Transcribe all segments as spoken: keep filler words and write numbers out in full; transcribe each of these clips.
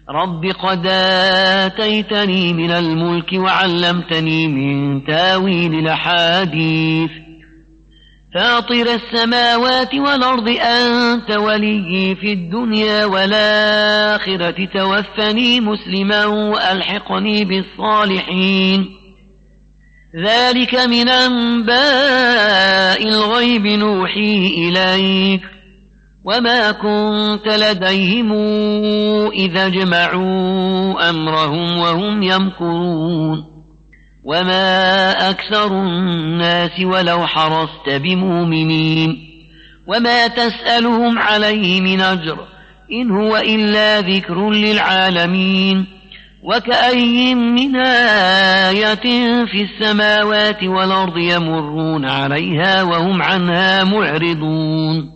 رب قد آتيتني من الملك وعلمتني من تاويل الأحاديث فاطر السماوات والأرض أنت وليي في الدنيا والآخرة توفني مسلما وألحقني بالصالحين ذلك من أنباء الغيب نوحيه إليك وما كنت لديهم إذا جمعوا أمرهم وهم يمكرون وما أكثر الناس ولو حرصت بمؤمنين وما تسألهم عليه من أجر إن هو إلا ذكر للعالمين وكأي من آية في السماوات والأرض يمرون عليها وهم عنها معرضون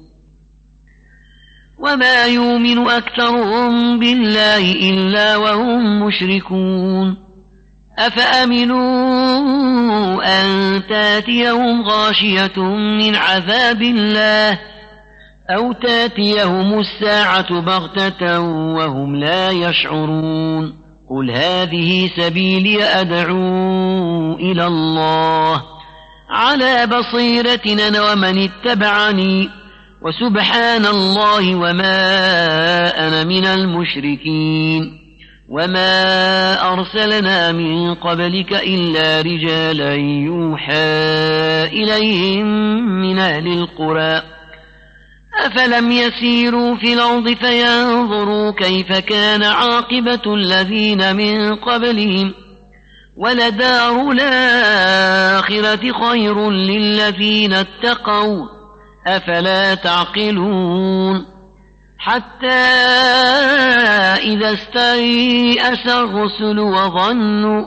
وما يؤمن أكثرهم بالله إلا وهم مشركون أفأمنوا أن تاتيهم غاشية من عذاب الله أو تاتيهم الساعة بغتة وهم لا يشعرون قل هذه سبيلي أدعو إلى الله على بصيرة أنا ومن اتبعني وسبحان الله وما أنا من المشركين وما أرسلنا من قبلك إلا رجالا يوحى إليهم من أهل القرى أفلم يسيروا في الأرض فينظروا كيف كان عاقبة الذين من قبلهم ولدار الآخرة خير للذين اتقوا أفلا تعقلون حتى إذا استيأس الرسل وظنوا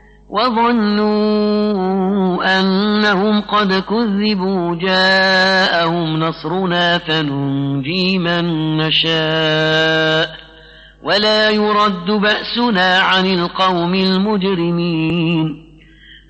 وظنوا أنهم قد كذبوا جاءهم نصرنا فننجي من نشاء ولا يرد بأسنا عن القوم المجرمين